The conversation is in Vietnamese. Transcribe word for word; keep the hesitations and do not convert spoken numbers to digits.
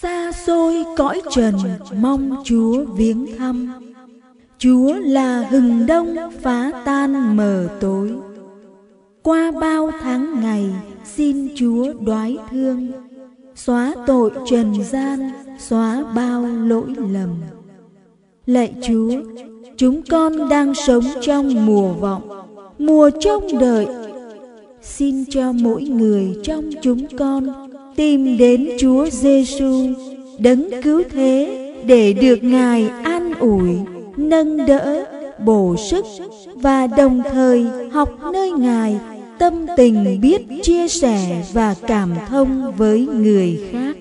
Xa xôi cõi trần mong Chúa viếng thăm. Chúa là hừng đông phá tan mờ tối. Qua bao tháng ngày xin Chúa đoái thương, xóa tội trần gian, xóa bao lỗi lầm. Lạy Chúa, chúng con đang sống trong mùa vọng, mùa trông đợi. Xin cho mỗi người trong chúng con tìm đến Chúa Giêsu, đấng cứu thế, để được Ngài an ủi, nâng đỡ, bổ sức và đồng thời học nơi Ngài tâm tình biết chia sẻ và cảm thông với người khác.